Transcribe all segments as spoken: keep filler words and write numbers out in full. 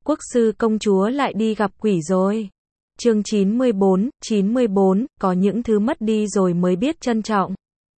Quốc sư công chúa lại đi gặp quỷ rồi. Chương chín mươi bốn, chín mươi bốn, có những thứ mất đi rồi mới biết trân trọng.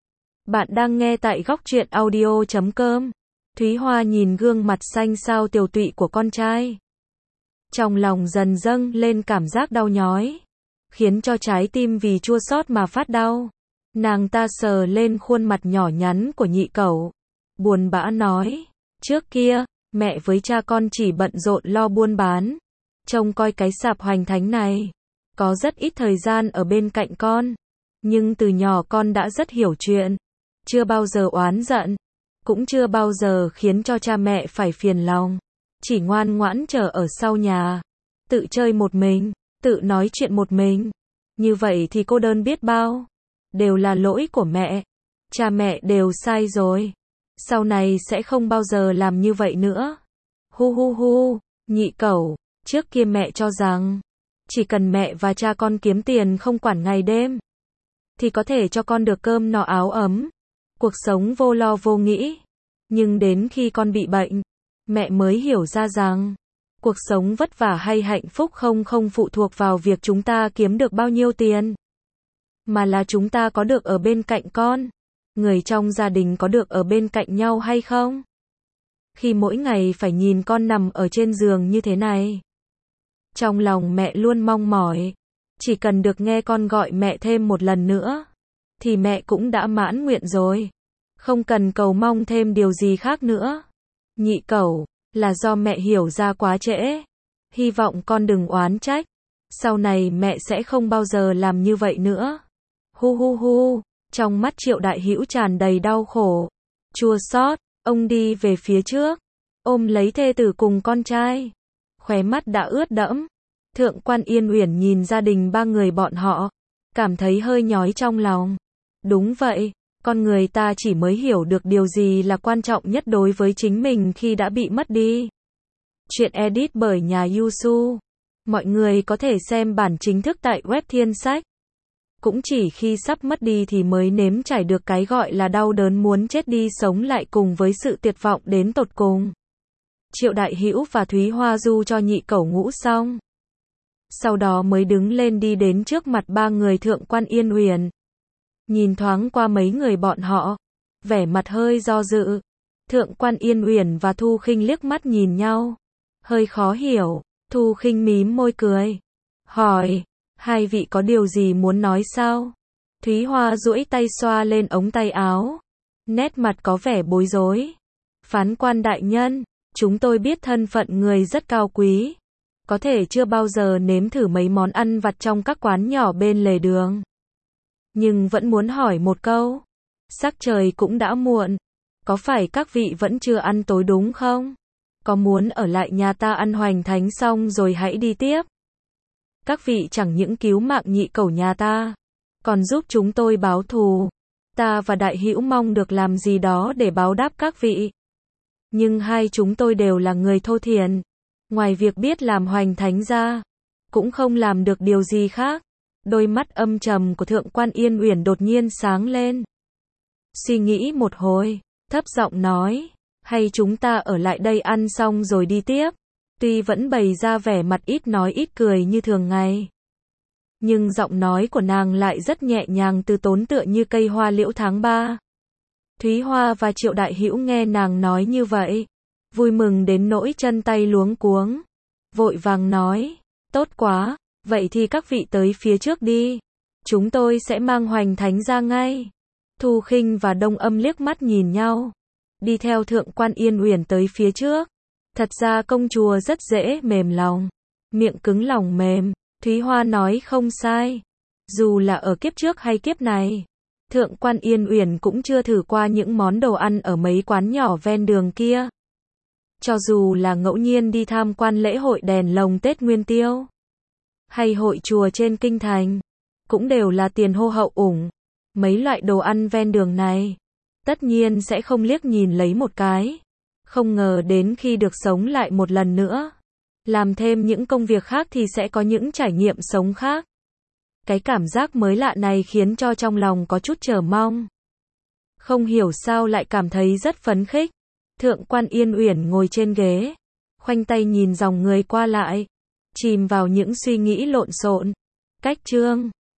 Bạn đang nghe tại góc truyện audio chấm com. Thúy Hoa nhìn gương mặt xanh xao tiều tụy của con trai. Trong lòng dần dâng lên cảm giác đau nhói, khiến cho trái tim vì chua xót mà phát đau. Nàng ta sờ lên khuôn mặt nhỏ nhắn của nhị cẩu, buồn bã nói, trước kia, mẹ với cha con chỉ bận rộn lo buôn bán, trông coi cái sạp Hoành Thánh này, có rất ít thời gian ở bên cạnh con. Nhưng từ nhỏ con đã rất hiểu chuyện, chưa bao giờ oán giận, cũng chưa bao giờ khiến cho cha mẹ phải phiền lòng, chỉ ngoan ngoãn chờ ở sau nhà, tự chơi một mình, tự nói chuyện một mình. Như vậy thì cô đơn biết bao. Đều là lỗi của mẹ. Cha mẹ đều sai rồi. Sau này sẽ không bao giờ làm như vậy nữa. Hu hu hu, nhị cẩu, trước kia mẹ cho rằng, chỉ cần mẹ và cha con kiếm tiền không quản ngày đêm, thì có thể cho con được cơm no áo ấm, cuộc sống vô lo vô nghĩ. Nhưng đến khi con bị bệnh, mẹ mới hiểu ra rằng, cuộc sống vất vả hay hạnh phúc không không phụ thuộc vào việc chúng ta kiếm được bao nhiêu tiền, mà là chúng ta có được ở bên cạnh con, người trong gia đình có được ở bên cạnh nhau hay không. Khi mỗi ngày phải nhìn con nằm ở trên giường như thế này, trong lòng mẹ luôn mong mỏi, chỉ cần được nghe con gọi mẹ thêm một lần nữa, thì mẹ cũng đã mãn nguyện rồi, không cần cầu mong thêm điều gì khác nữa. Nhị cẩu, là do mẹ hiểu ra quá trễ, hy vọng con đừng oán trách, sau này mẹ sẽ không bao giờ làm như vậy nữa. Hu hu hu, trong mắt Triệu Đại Hữu tràn đầy đau khổ, chua xót, ông đi về phía trước, ôm lấy thê tử cùng con trai, khóe mắt đã ướt đẫm. Thượng quan Yên Uyển nhìn gia đình ba người bọn họ, cảm thấy hơi nhói trong lòng. Đúng vậy, con người ta chỉ mới hiểu được điều gì là quan trọng nhất đối với chính mình khi đã bị mất đi. Chuyện edit bởi nhà Yusu. Mọi người có thể xem bản chính thức tại web Thiên Sách. Cũng chỉ khi sắp mất đi thì mới nếm trải được cái gọi là đau đớn muốn chết đi sống lại cùng với sự tuyệt vọng đến tột cùng. Triệu Đại Hữu và Thúy Hoa du cho nhị cẩu ngủ xong, sau đó mới đứng lên đi đến trước mặt ba người Thượng quan Yên Uyển. Nhìn thoáng qua mấy người bọn họ, vẻ mặt hơi do dự. Thượng quan Yên Uyển và Thu Khinh liếc mắt nhìn nhau, hơi khó hiểu. Thu Khinh mím môi cười, hỏi, hai vị có điều gì muốn nói sao? Thúy Hoa duỗi tay xoa lên ống tay áo, nét mặt có vẻ bối rối. Phán quan đại nhân, chúng tôi biết thân phận người rất cao quý, có thể chưa bao giờ nếm thử mấy món ăn vặt trong các quán nhỏ bên lề đường, nhưng vẫn muốn hỏi một câu. Sắc trời cũng đã muộn, có phải các vị vẫn chưa ăn tối đúng không? Có muốn ở lại nhà ta ăn Hoành Thánh xong rồi hãy đi tiếp? Các vị chẳng những cứu mạng nhị cẩu nhà ta, còn giúp chúng tôi báo thù. Ta và Đại Hữu mong được làm gì đó để báo đáp các vị. Nhưng hai chúng tôi đều là người thô thiển, ngoài việc biết làm Hoành Thánh ra, cũng không làm được điều gì khác. Đôi mắt âm trầm của Thượng quan Yên Uyển đột nhiên sáng lên. Suy nghĩ một hồi, thấp giọng nói, hay chúng ta ở lại đây ăn xong rồi đi tiếp. Tuy vẫn bày ra vẻ mặt ít nói ít cười như thường ngày, nhưng giọng nói của nàng lại rất nhẹ nhàng từ tốn tựa như cây hoa liễu tháng ba. Thúy Hoa và Triệu Đại Hữu nghe nàng nói như vậy, vui mừng đến nỗi chân tay luống cuống, vội vàng nói, tốt quá, vậy thì các vị tới phía trước đi, chúng tôi sẽ mang Hoành Thánh ra ngay. Thu Khinh và Đông Âm liếc mắt nhìn nhau, đi theo Thượng quan Yên Uyển tới phía trước. Thật ra công chúa rất dễ mềm lòng, miệng cứng lòng mềm. Thúy Hoa nói không sai, dù là ở kiếp trước hay kiếp này, Thượng quan Yên Uyển cũng chưa thử qua những món đồ ăn ở mấy quán nhỏ ven đường kia. Cho dù là ngẫu nhiên đi tham quan lễ hội đèn lồng Tết Nguyên Tiêu, hay hội chùa trên kinh thành, cũng đều là tiền hô hậu ủng. Mấy loại đồ ăn ven đường này, tất nhiên sẽ không liếc nhìn lấy một cái. Không ngờ đến khi được sống lại một lần nữa, làm thêm những công việc khác thì sẽ có những trải nghiệm sống khác. Cái cảm giác mới lạ này khiến cho trong lòng có chút chờ mong. Không hiểu sao lại cảm thấy rất phấn khích. Thượng quan Yên Uyển ngồi trên ghế, khoanh tay nhìn dòng người qua lại, chìm vào những suy nghĩ lộn xộn. Cách chương